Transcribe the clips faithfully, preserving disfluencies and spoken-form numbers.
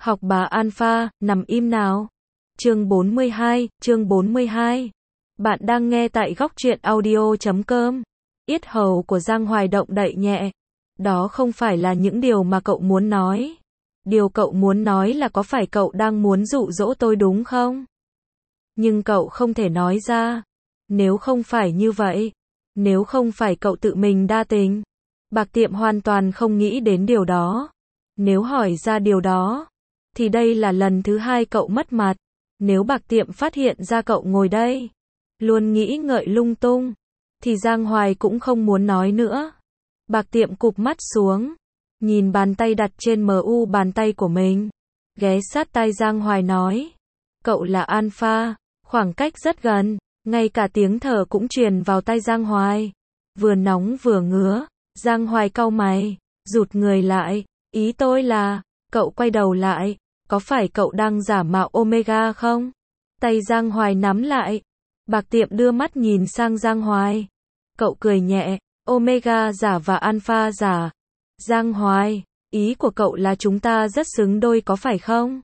Học bà Alpha, nằm im nào. Chương bốn mươi hai, chương bốn mươi hai. Bạn đang nghe tại góc truyện audio chấm com. Yết hầu của Giang Hoài động đậy nhẹ. Đó không phải là những điều mà cậu muốn nói. Điều cậu muốn nói là có phải cậu đang muốn dụ dỗ tôi đúng không? Nhưng cậu không thể nói ra. Nếu không phải như vậy, nếu không phải cậu tự mình đa tình, Bạc Tiệm hoàn toàn không nghĩ đến điều đó. Nếu hỏi ra điều đó, thì đây là lần thứ hai cậu mất mặt. Nếu Bạc Tiệm phát hiện ra cậu ngồi đây, luôn nghĩ ngợi lung tung, thì Giang Hoài cũng không muốn nói nữa. Bạc Tiệm cụp mắt xuống, nhìn bàn tay đặt trên mu bàn tay của mình, ghé sát tai Giang Hoài nói, cậu là Alpha, khoảng cách rất gần, ngay cả tiếng thở cũng truyền vào tai Giang Hoài. Vừa nóng vừa ngứa, Giang Hoài cau mày, rụt người lại, ý tôi là, cậu quay đầu lại, có phải cậu đang giả mạo Omega không? Tay Giang Hoài nắm lại, Bạc Tiệm đưa mắt nhìn sang Giang Hoài. Cậu cười nhẹ, Omega giả và Alpha giả. Giang Hoài, ý của cậu là chúng ta rất xứng đôi có phải không?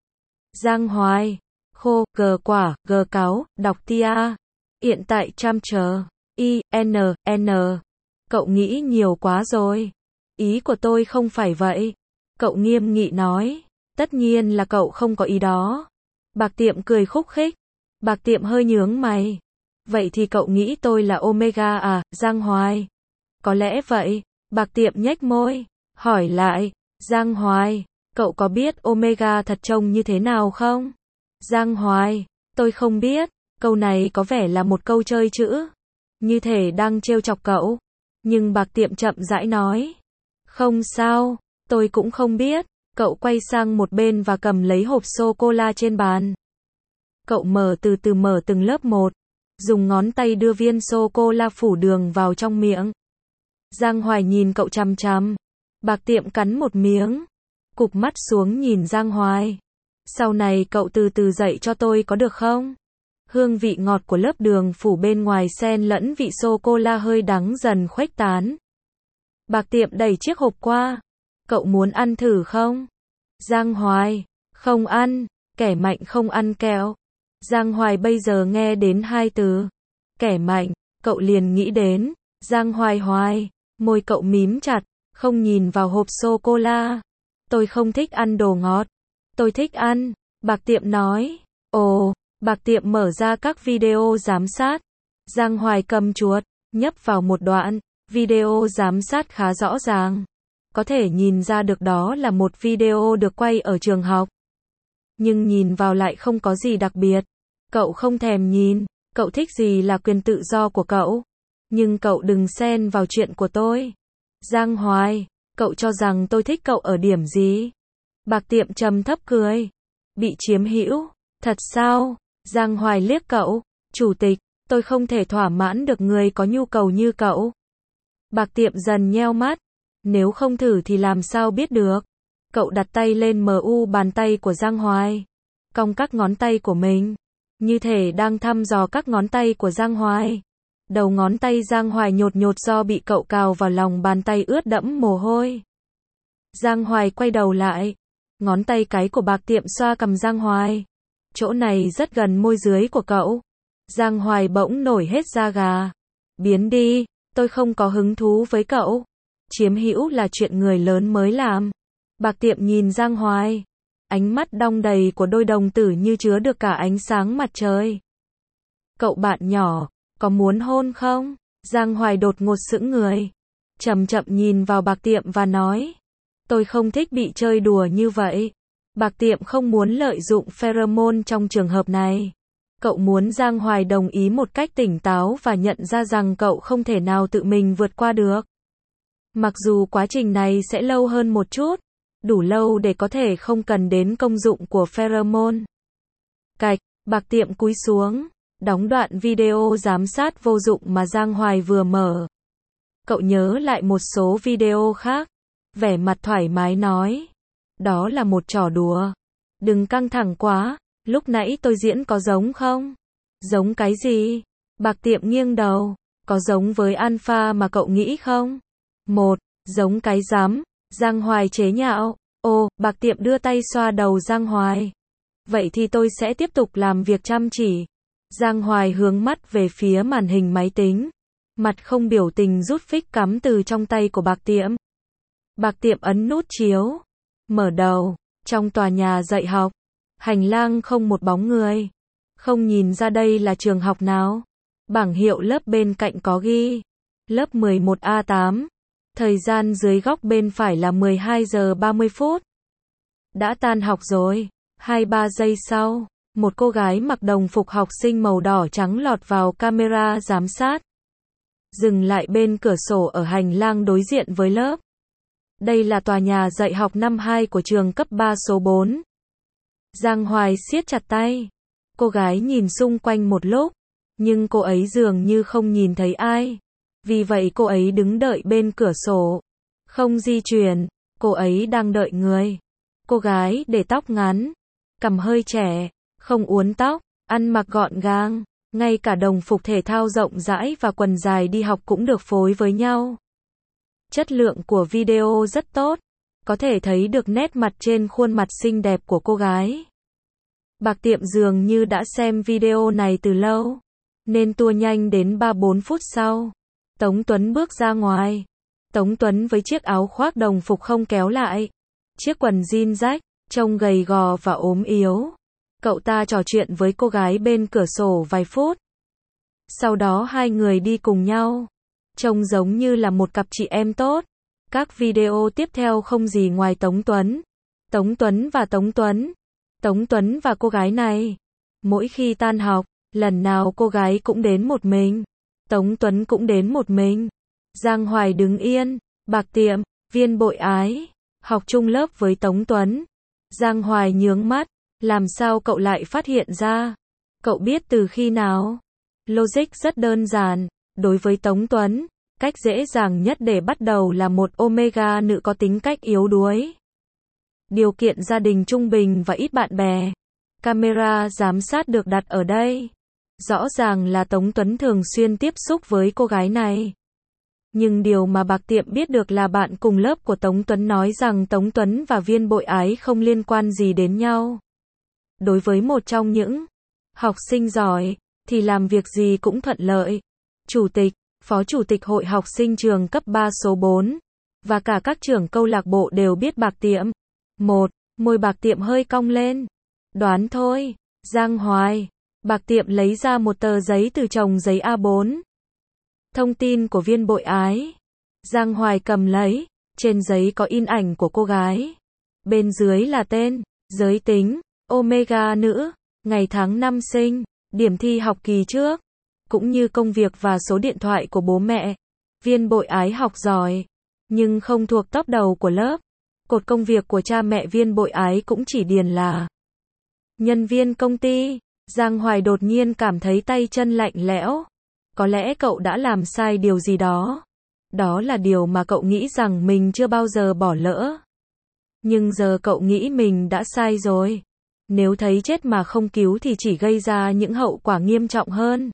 Giang Hoài, khô, gờ quả, gờ cáo, đọc tia. Hiện tại chăm chờ, I, N, N. Cậu nghĩ nhiều quá rồi. Ý của tôi không phải vậy. Cậu nghiêm nghị nói. Tất nhiên là cậu không có ý đó. Bạc Tiệm cười khúc khích. Bạc Tiệm hơi nhướng mày. Vậy thì cậu nghĩ tôi là Omega à, Giang Hoài? Có lẽ vậy. Bạc Tiệm nhếch môi, hỏi lại. Giang Hoài, cậu có biết Omega thật trông như thế nào không? Giang Hoài, tôi không biết. Câu này có vẻ là một câu chơi chữ, như thể đang trêu chọc cậu. Nhưng Bạc Tiệm chậm rãi nói. Không sao, tôi cũng không biết. Cậu quay sang một bên và cầm lấy hộp sô-cô-la trên bàn. Cậu mở từ từ mở từng lớp một, dùng ngón tay đưa viên sô-cô-la phủ đường vào trong miệng. Giang Hoài nhìn cậu chằm chằm. Bạc Tiệm cắn một miếng, cụp mắt xuống nhìn Giang Hoài. Sau này cậu từ từ dạy cho tôi có được không? Hương vị ngọt của lớp đường phủ bên ngoài xen lẫn vị sô-cô-la hơi đắng dần khuếch tán. Bạc Tiệm đẩy chiếc hộp qua. Cậu muốn ăn thử không? Giang Hoài, không ăn, kẻ mạnh không ăn kẹo. Giang Hoài bây giờ nghe đến hai từ, kẻ mạnh, cậu liền nghĩ đến, Giang Hoài Hoài, môi cậu mím chặt, không nhìn vào hộp sô-cô-la. Tôi không thích ăn đồ ngọt. Tôi thích ăn, Bạc Tiệm nói. Ồ, Bạc Tiệm mở ra các video giám sát. Giang Hoài cầm chuột, nhấp vào một đoạn, video giám sát khá rõ ràng. Có thể nhìn ra được đó là một video được quay ở trường học. Nhưng nhìn vào lại không có gì đặc biệt. Cậu không thèm nhìn, cậu thích gì là quyền tự do của cậu. Nhưng cậu đừng xen vào chuyện của tôi. Giang Hoài, cậu cho rằng tôi thích cậu ở điểm gì? Bạc Tiệm trầm thấp cười. Bị chiếm hữu, thật sao? Giang Hoài liếc cậu. Chủ tịch, tôi không thể thỏa mãn được người có nhu cầu như cậu. Bạc Tiệm dần nheo mắt. Nếu không thử thì làm sao biết được? Cậu đặt tay lên mu bàn tay của Giang Hoài, cong các ngón tay của mình, như thể đang thăm dò các ngón tay của Giang Hoài. Đầu ngón tay Giang Hoài nhột nhột do bị cậu cào vào lòng bàn tay ướt đẫm mồ hôi. Giang Hoài quay đầu lại, ngón tay cái của Bạc Tiệm xoa cằm Giang Hoài. Chỗ này rất gần môi dưới của cậu. Giang Hoài bỗng nổi hết da gà. Biến đi, tôi không có hứng thú với cậu. Chiếm hữu là chuyện người lớn mới làm. Bạc Tiệm nhìn Giang Hoài. Ánh mắt đong đầy của đôi đồng tử như chứa được cả ánh sáng mặt trời. Cậu bạn nhỏ, có muốn hôn không? Giang Hoài đột ngột sững người. Chậm chậm nhìn vào Bạc Tiệm và nói. Tôi không thích bị chơi đùa như vậy. Bạc Tiệm không muốn lợi dụng pheromone trong trường hợp này. Cậu muốn Giang Hoài đồng ý một cách tỉnh táo và nhận ra rằng cậu không thể nào tự mình vượt qua được. Mặc dù quá trình này sẽ lâu hơn một chút, đủ lâu để có thể không cần đến công dụng của pheromone. Cạch, Bạc Tiệm cúi xuống, đóng đoạn video giám sát vô dụng mà Giang Hoài vừa mở. Cậu nhớ lại một số video khác, vẻ mặt thoải mái nói. Đó là một trò đùa. Đừng căng thẳng quá, lúc nãy tôi diễn có giống không? Giống cái gì? Bạc Tiệm nghiêng đầu, có giống với Alpha mà cậu nghĩ không? Một, giống cái rắm, Giang Hoài chế nhạo. Ồ, Bạc Tiệm đưa tay xoa đầu Giang Hoài. Vậy thì tôi sẽ tiếp tục làm việc chăm chỉ. Giang Hoài hướng mắt về phía màn hình máy tính. Mặt không biểu tình rút phích cắm từ trong tay của Bạc Tiệm. Bạc Tiệm ấn nút chiếu. Mở đầu. Trong tòa nhà dạy học. Hành lang không một bóng người. Không nhìn ra đây là trường học nào. Bảng hiệu lớp bên cạnh có ghi. Lớp mười một A tám. Thời gian dưới góc bên phải là mười hai giờ ba mươi phút. Đã tan học rồi. hai ba giây sau, một cô gái mặc đồng phục học sinh màu đỏ trắng lọt vào camera giám sát. Dừng lại bên cửa sổ ở hành lang đối diện với lớp. Đây là tòa nhà dạy học năm hai của trường cấp ba số bốn. Giang Hoài siết chặt tay. Cô gái nhìn xung quanh một lúc, nhưng cô ấy dường như không nhìn thấy ai. Vì vậy cô ấy đứng đợi bên cửa sổ. Không di chuyển, cô ấy đang đợi người. Cô gái để tóc ngắn, cằm hơi trẻ, không uốn tóc, ăn mặc gọn gàng, ngay cả đồng phục thể thao rộng rãi và quần dài đi học cũng được phối với nhau. Chất lượng của video rất tốt, có thể thấy được nét mặt trên khuôn mặt xinh đẹp của cô gái. Bạc Tiệm dường như đã xem video này từ lâu, nên tua nhanh đến ba bốn phút sau. Tống Tuấn bước ra ngoài. Tống Tuấn với chiếc áo khoác đồng phục không kéo lại, chiếc quần jean rách, trông gầy gò và ốm yếu. Cậu ta trò chuyện với cô gái bên cửa sổ vài phút. Sau đó hai người đi cùng nhau. Trông giống như là một cặp chị em tốt. Các video tiếp theo không gì ngoài Tống Tuấn. Tống Tuấn và Tống Tuấn. Tống Tuấn và cô gái này. Mỗi khi tan học, lần nào cô gái cũng đến một mình. Tống Tuấn cũng đến một mình. Giang Hoài đứng yên. Bạc Tiệm, Viên Bội Ái, học chung lớp với Tống Tuấn. Giang Hoài nhướng mắt. Làm sao cậu lại phát hiện ra? Cậu biết từ khi nào? Logic rất đơn giản. Đối với Tống Tuấn, cách dễ dàng nhất để bắt đầu là một omega nữ có tính cách yếu đuối. Điều kiện gia đình trung bình và ít bạn bè. Camera giám sát được đặt ở đây. Rõ ràng là Tống Tuấn thường xuyên tiếp xúc với cô gái này. Nhưng điều mà Bạc Tiệm biết được là bạn cùng lớp của Tống Tuấn nói rằng Tống Tuấn và Viên Bội Ái không liên quan gì đến nhau. Đối với một trong những học sinh giỏi, thì làm việc gì cũng thuận lợi. Chủ tịch, phó chủ tịch hội học sinh trường cấp ba số bốn, và cả các trưởng câu lạc bộ đều biết Bạc Tiệm. Một, môi Bạc Tiệm hơi cong lên. Đoán thôi, Giang Hoài. Bạc Tiệm lấy ra một tờ giấy từ chồng giấy A bốn. Thông tin của Viên Bội Ái. Giang Hoài cầm lấy, trên giấy có in ảnh của cô gái. Bên dưới là tên, giới tính, omega nữ, ngày tháng năm sinh, điểm thi học kỳ trước, cũng như công việc và số điện thoại của bố mẹ. Viên Bội Ái học giỏi, nhưng không thuộc top đầu của lớp. Cột công việc của cha mẹ Viên Bội Ái cũng chỉ điền là nhân viên công ty. Giang Hoài đột nhiên cảm thấy tay chân lạnh lẽo. Có lẽ cậu đã làm sai điều gì đó. Đó là điều mà cậu nghĩ rằng mình chưa bao giờ bỏ lỡ. Nhưng giờ cậu nghĩ mình đã sai rồi. Nếu thấy chết mà không cứu thì chỉ gây ra những hậu quả nghiêm trọng hơn.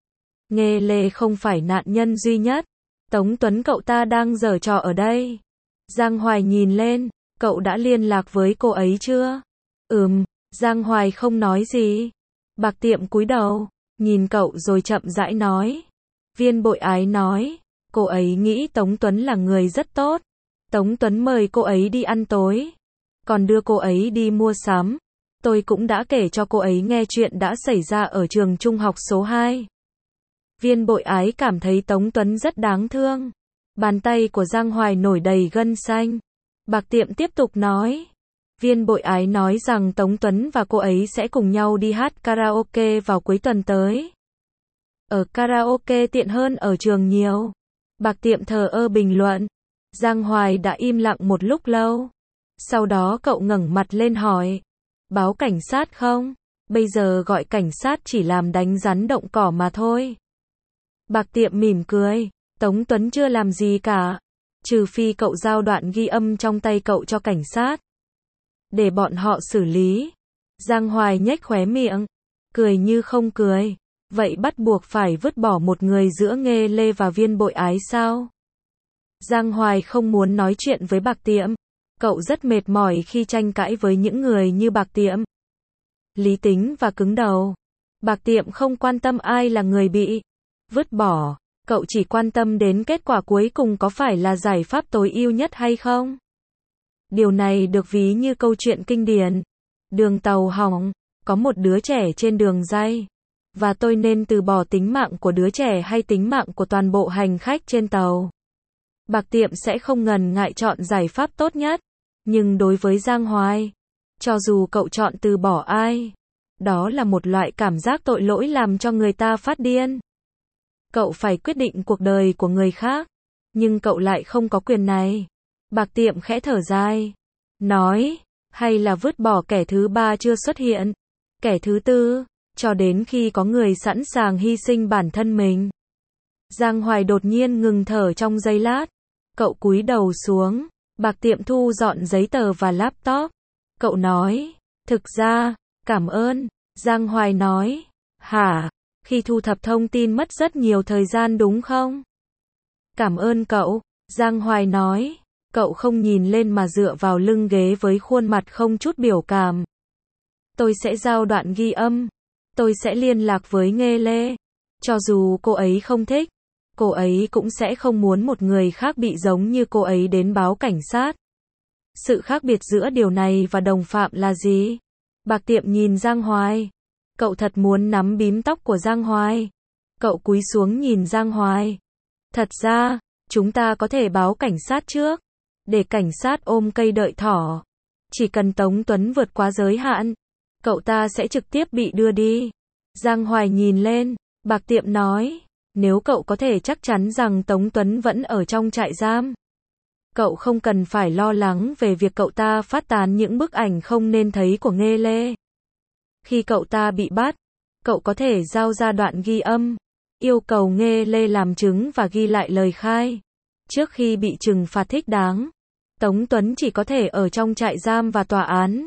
Nghê Lê không phải nạn nhân duy nhất. Tống Tuấn cậu ta đang giở trò ở đây. Giang Hoài nhìn lên, cậu đã liên lạc với cô ấy chưa? Ừm, Giang Hoài không nói gì. Bạc Tiệm cúi đầu, nhìn cậu rồi chậm rãi nói. Viên Bội Ái nói, cô ấy nghĩ Tống Tuấn là người rất tốt. Tống Tuấn mời cô ấy đi ăn tối, còn đưa cô ấy đi mua sắm. Tôi cũng đã kể cho cô ấy nghe chuyện đã xảy ra ở trường trung học số hai. Viên Bội Ái cảm thấy Tống Tuấn rất đáng thương. Bàn tay của Giang Hoài nổi đầy gân xanh. Bạc Tiệm tiếp tục nói. Viên Bội Ái nói rằng Tống Tuấn và cô ấy sẽ cùng nhau đi hát karaoke vào cuối tuần tới. Ở karaoke tiện hơn ở trường nhiều. Bạc Tiệm thờ ơ bình luận. Giang Hoài đã im lặng một lúc lâu. Sau đó cậu ngẩng mặt lên hỏi. Báo cảnh sát không? Bây giờ gọi cảnh sát chỉ làm đánh rắn động cỏ mà thôi. Bạc Tiệm mỉm cười. Tống Tuấn chưa làm gì cả. Trừ phi cậu giao đoạn ghi âm trong tay cậu cho cảnh sát. Để bọn họ xử lý. Giang Hoài nhếch khóe miệng. Cười như không cười. Vậy bắt buộc phải vứt bỏ một người giữa Nghê Lê và Viên Bội Ái sao? Giang Hoài không muốn nói chuyện với Bạc Tiệm. Cậu rất mệt mỏi khi tranh cãi với những người như Bạc Tiệm. Lý tính và cứng đầu. Bạc Tiệm không quan tâm ai là người bị vứt bỏ. Cậu chỉ quan tâm đến kết quả cuối cùng có phải là giải pháp tối ưu nhất hay không. Điều này được ví như câu chuyện kinh điển. Đường tàu hỏng, có một đứa trẻ trên đường ray. Và tôi nên từ bỏ tính mạng của đứa trẻ hay tính mạng của toàn bộ hành khách trên tàu. Bạc Tiệm sẽ không ngần ngại chọn giải pháp tốt nhất. Nhưng đối với Giang Hoài, cho dù cậu chọn từ bỏ ai, đó là một loại cảm giác tội lỗi làm cho người ta phát điên. Cậu phải quyết định cuộc đời của người khác, nhưng cậu lại không có quyền này. Bạc Tiệm khẽ thở dài, nói, hay là vứt bỏ kẻ thứ ba chưa xuất hiện, kẻ thứ tư, cho đến khi có người sẵn sàng hy sinh bản thân mình. Giang Hoài đột nhiên ngừng thở trong giây lát. Cậu cúi đầu xuống. Bạc Tiệm thu dọn giấy tờ và laptop. Cậu nói, thực ra, cảm ơn. Giang Hoài nói, hả, khi thu thập thông tin mất rất nhiều thời gian đúng không? Cảm ơn cậu. Giang Hoài nói, cậu không nhìn lên mà dựa vào lưng ghế với khuôn mặt không chút biểu cảm. Tôi sẽ giao đoạn ghi âm. Tôi sẽ liên lạc với Nghê Lê. Cho dù cô ấy không thích, cô ấy cũng sẽ không muốn một người khác bị giống như cô ấy đến báo cảnh sát. Sự khác biệt giữa điều này và đồng phạm là gì? Bạc Tiệm nhìn Giang Hoài. Cậu thật muốn nắm bím tóc của Giang Hoài. Cậu cúi xuống nhìn Giang Hoài. Thật ra, chúng ta có thể báo cảnh sát trước. Để cảnh sát ôm cây đợi thỏ. Chỉ cần Tống Tuấn vượt quá giới hạn, cậu ta sẽ trực tiếp bị đưa đi. Giang Hoài nhìn lên. Bạc Tiệm nói, nếu cậu có thể chắc chắn rằng Tống Tuấn vẫn ở trong trại giam, cậu không cần phải lo lắng về việc cậu ta phát tán những bức ảnh không nên thấy của Nghê Lê. Khi cậu ta bị bắt, cậu có thể giao ra đoạn ghi âm, yêu cầu Nghê Lê làm chứng và ghi lại lời khai. Trước khi bị trừng phạt thích đáng, Tống Tuấn chỉ có thể ở trong trại giam và tòa án.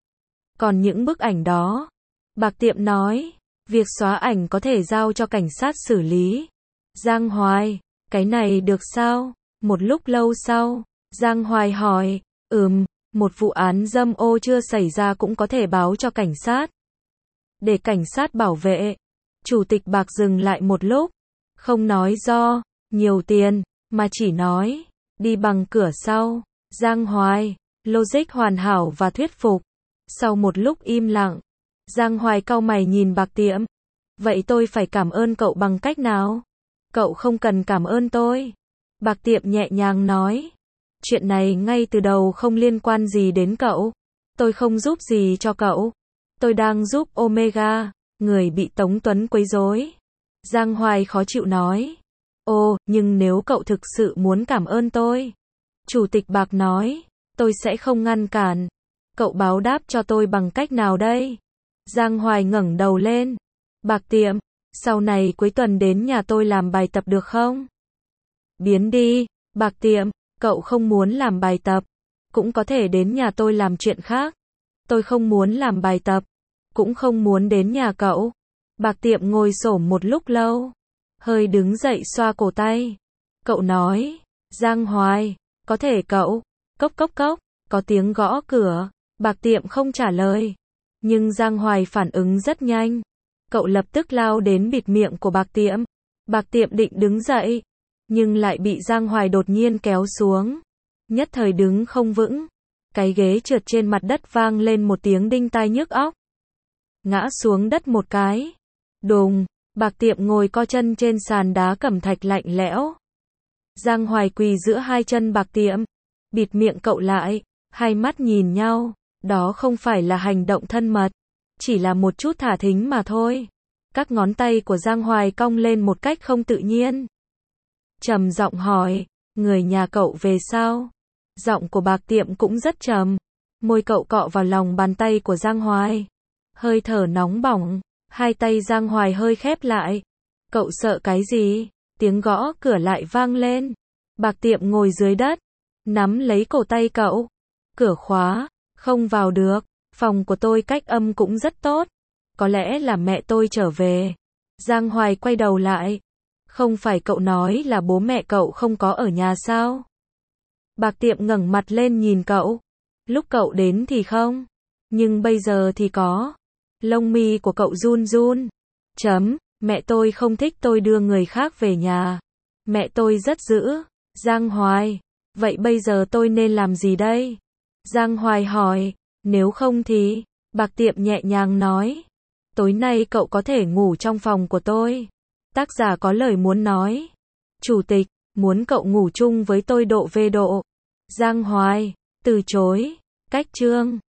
Còn những bức ảnh đó, Bạc Tiệm nói, việc xóa ảnh có thể giao cho cảnh sát xử lý. Giang Hoài, cái này được sao? Một lúc lâu sau, Giang Hoài hỏi, ừm, một vụ án dâm ô chưa xảy ra cũng có thể báo cho cảnh sát. Để cảnh sát bảo vệ. Chủ tịch Bạc dừng lại một lúc, không nói do, nhiều tiền, mà chỉ nói, đi bằng cửa sau. Giang Hoài, logic hoàn hảo và thuyết phục. Sau một lúc im lặng, Giang Hoài cau mày nhìn Bạc Tiệm. Vậy tôi phải cảm ơn cậu bằng cách nào? Cậu không cần cảm ơn tôi. Bạc Tiệm nhẹ nhàng nói. Chuyện này ngay từ đầu không liên quan gì đến cậu. Tôi không giúp gì cho cậu. Tôi đang giúp Omega, người bị Tống Tuấn quấy rối. Giang Hoài khó chịu nói. Ồ, nhưng nếu cậu thực sự muốn cảm ơn tôi. Chủ tịch Bạc nói, tôi sẽ không ngăn cản. Cậu báo đáp cho tôi bằng cách nào đây? Giang Hoài ngẩng đầu lên. Bạc Tiệm, sau này cuối tuần đến nhà tôi làm bài tập được không? Biến đi. Bạc Tiệm, cậu không muốn làm bài tập, cũng có thể đến nhà tôi làm chuyện khác. Tôi không muốn làm bài tập, cũng không muốn đến nhà cậu. Bạc Tiệm ngồi xổm một lúc lâu, hơi đứng dậy xoa cổ tay. Cậu nói, Giang Hoài, có thể cậu, cốc cốc cốc, có tiếng gõ cửa. Bạc Tiệm không trả lời, nhưng Giang Hoài phản ứng rất nhanh. Cậu lập tức lao đến bịt miệng của Bạc Tiệm. Bạc Tiệm định đứng dậy, nhưng lại bị Giang Hoài đột nhiên kéo xuống. Nhất thời đứng không vững. Cái ghế trượt trên mặt đất vang lên một tiếng đinh tai nhức óc. Ngã xuống đất một cái. Đùng, Bạc Tiệm ngồi co chân trên sàn đá cẩm thạch lạnh lẽo. Giang Hoài quỳ giữa hai chân Bạc Tiệm, bịt miệng cậu lại, hai mắt nhìn nhau. Đó không phải là hành động thân mật, chỉ là một chút thả thính mà thôi. Các ngón tay của Giang Hoài cong lên một cách không tự nhiên. Trầm giọng hỏi, người nhà cậu về sao? Giọng của Bạc Tiệm cũng rất trầm. Môi cậu cọ vào lòng bàn tay của Giang Hoài. Hơi thở nóng bỏng, hai tay Giang Hoài hơi khép lại. Cậu sợ cái gì? Tiếng gõ cửa lại vang lên. Bạc Tiệm ngồi dưới đất, nắm lấy cổ tay cậu. Cửa khóa, không vào được. Phòng của tôi cách âm cũng rất tốt. Có lẽ là mẹ tôi trở về. Giang Hoài quay đầu lại. Không phải cậu nói là bố mẹ cậu không có ở nhà sao? Bạc Tiệm ngẩng mặt lên nhìn cậu. Lúc cậu đến thì không. Nhưng bây giờ thì có. Lông mi của cậu run run. Chấm, mẹ tôi không thích tôi đưa người khác về nhà. Mẹ tôi rất dữ. Giang Hoài, vậy bây giờ tôi nên làm gì đây? Giang Hoài hỏi, nếu không thì, Bạc Tiệm nhẹ nhàng nói. Tối nay cậu có thể ngủ trong phòng của tôi. Tác giả có lời muốn nói. Chủ tịch, muốn cậu ngủ chung với tôi độ về độ. Giang Hoài, từ chối. Cách chương